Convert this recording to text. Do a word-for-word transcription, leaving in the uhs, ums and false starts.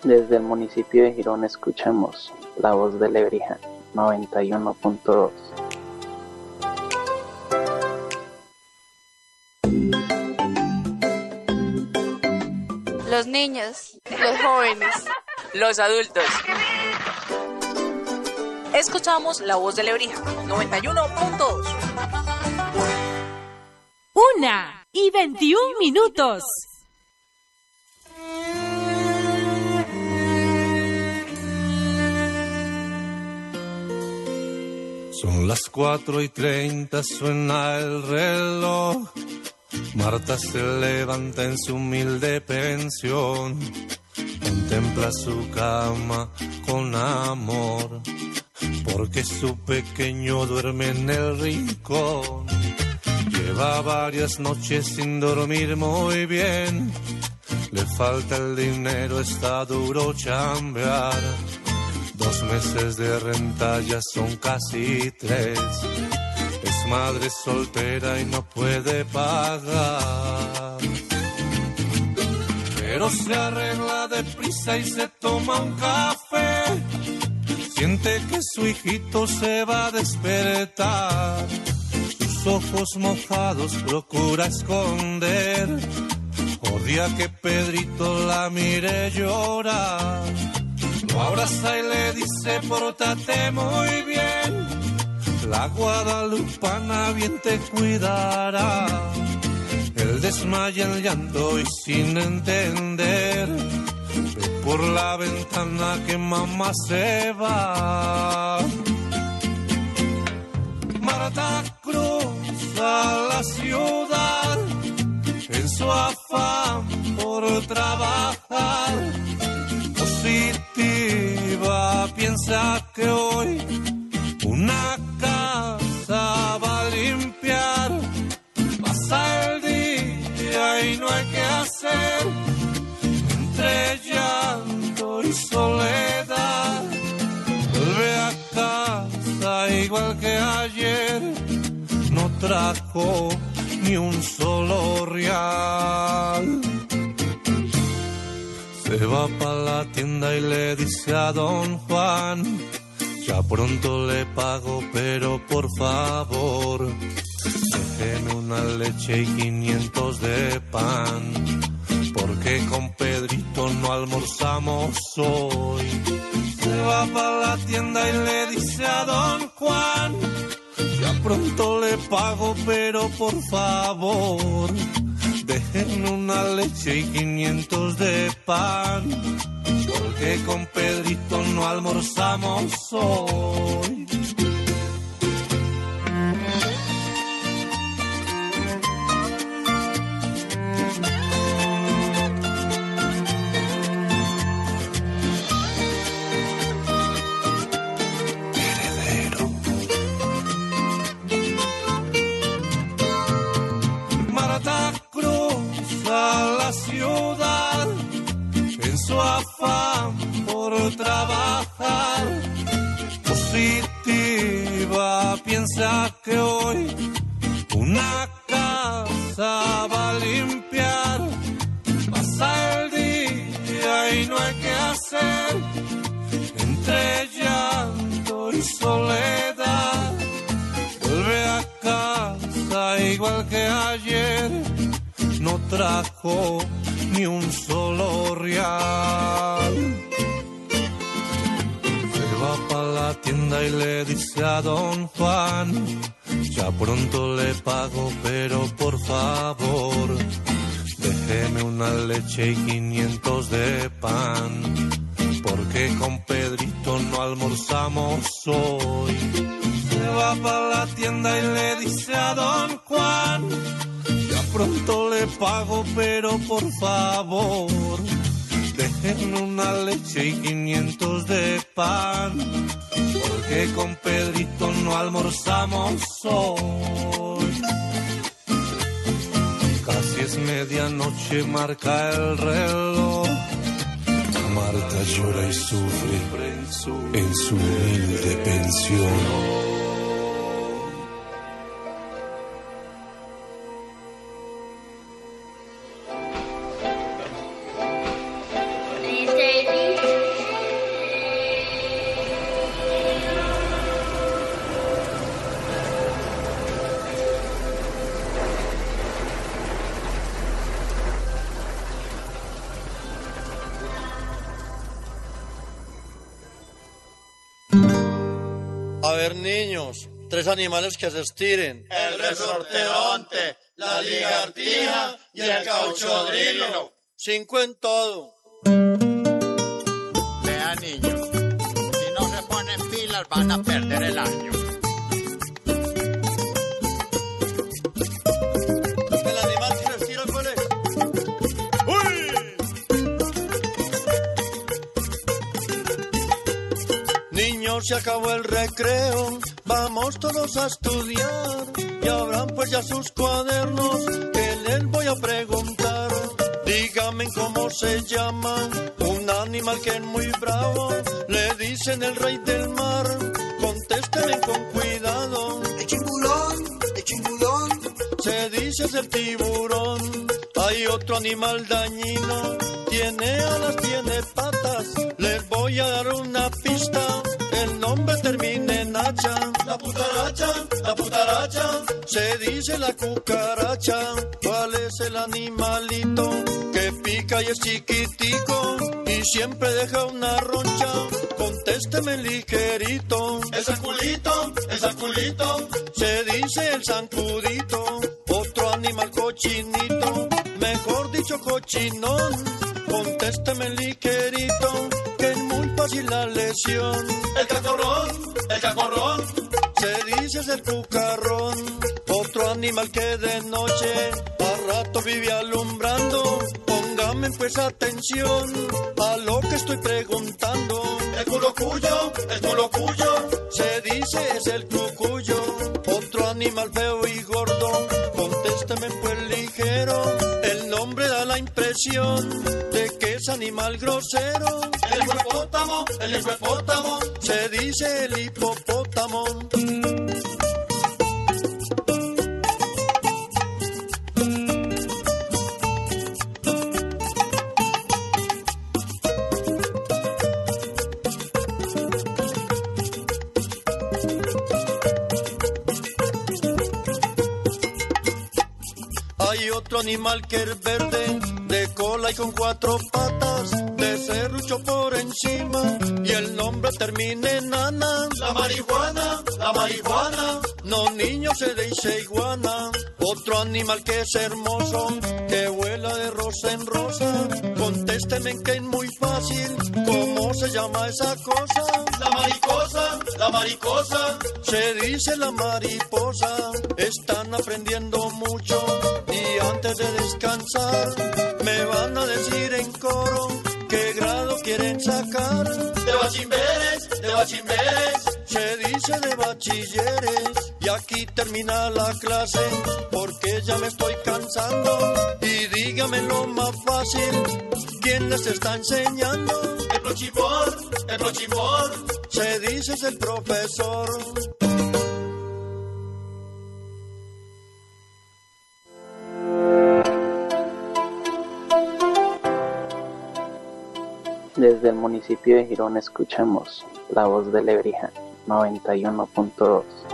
Desde el municipio de Girón escuchamos La Voz de Lebrija, noventa y uno punto dos. Los niños, los jóvenes, los adultos. Escuchamos La Voz de Lebrija, noventa y uno punto dos. Una y veintiún minutos. Son las cuatro y treinta, suena el reloj. Marta se levanta en su humilde pensión, contempla su cama con amor, porque su pequeño duerme en el rincón. Lleva varias noches sin dormir muy bien, le falta el dinero, está duro chambear. Dos meses de renta ya son casi tres. Es madre soltera y no puede pagar, pero se arregla deprisa y se toma un café. Siente que su hijito se va a despertar. Sus ojos mojados procura esconder. Odia que Pedrito la mire llorar. Lo abraza y le dice: pórtate muy bien, la guadalupana bien te cuidará. Él desmaya el llanto y sin entender ve por la ventana que mamá se va. Marta cruza la ciudad en su afán por trabajar. Positiva, piensa que hoy una casa va a limpiar. Pasa el día y no hay que hacer, entre llanto y soledad. Vuelve a casa igual que ayer, no trajo ni un solo real. Se va pa' la tienda y le dice a don Juan: ya pronto le pago, pero por favor, déjeme una leche y quinientos de pan, porque con Pedrito no almorzamos hoy. Se va pa' la tienda y le dice a don Juan: ya pronto le pago, pero por favor, déjenme una leche y quinientos de pan, porque con Pedrito no almorzamos hoy. Heredero. Marta cruza la ciudad en su afán por trabajar. Positiva, piensa que hoy una casa va a limpiar. Pasa el día y no hay que hacer, entre llanto y soledad. Vuelve a casa igual que ayer, no trajo ni un solo real. Se va pa' la tienda y le dice a don Juan: ya pronto le pago, pero por favor, déjeme una leche y quinientos de pan, porque con Pedrito no almorzamos hoy. Se va pa' la tienda y le dice a don Juan: ya pronto le pago, pero por favor, déjenme una leche y quinientos de pan, porque con Pedrito no almorzamos hoy. Casi es medianoche, marca el reloj. Marta llora y sufre en su humilde pensión. Dice, dice. ver, niños, tres animales que se estiren. El resorteronte, la ligartija y el cauchodrilo. Cinco en todo. Vean, niños, si no se ponen pilas van a perder el año. El animal que se estira, ¿cuál es? ¡Uy! Niños, se acabó el recreo, vamos todos a estudiar. Y abran pues ya sus cuadernos, que les voy a preguntar. Díganme cómo se llama un animal que es muy bravo. Le dicen el rey del mar, contéstenme con cuidado. El chingulón, el chingulón. Se dice es el tiburón. Hay otro animal dañino, tiene alas, tiene patas. Les voy a dar una pista, el nombre termina en hacha. La putaracha, la putaracha. Se dice la cucaracha. ¿Cuál es el animalito que pica y es chiquitico y siempre deja una roncha? Contésteme ligerito. El zanculito, el zanculito. Se dice el zancudito. Otro animal cochinito, mejor dicho cochinón. Contésteme ligerito, que es muy fácil la lesión. El cacorrón, el cacorrón. Se dice es el cucarrón. Otro animal que de noche a rato vive alumbrando. Póngame pues atención a lo que estoy preguntando. El culocuyo, el culocuyo. Se dice es el cucuyo. Otro animal feo y gordo. Contésteme pues ligero. El nombre da la impresión de que es animal grosero. El hipopótamo, el hipopótamo. Se dice el hipopótamo. Hay otro animal que es verde, de cola y con cuatro patas, de serrucho por encima, y el nombre termina en ana. La marihuana, la marihuana. No, niño, se dice iguana. Otro animal que es hermoso, que vuela de rosa en rosa. Contésteme que es muy fácil, ¿cómo se llama esa cosa? La mariposa, la mariposa. Se dice la mariposa. Están aprendiendo mucho y antes de descansar me van a decir en coro qué grado quieren sacar. De bachimberes, de bachimberes. Se dice de bachilleres. Y aquí termina la clase porque ya me estoy cansando. Y dígame lo más fácil, ¿quién les está enseñando? El prochimor, el prochimor. Se dice es el profesor. Desde el municipio de Girón escuchamos La Voz de Lebrija noventa y uno punto dos.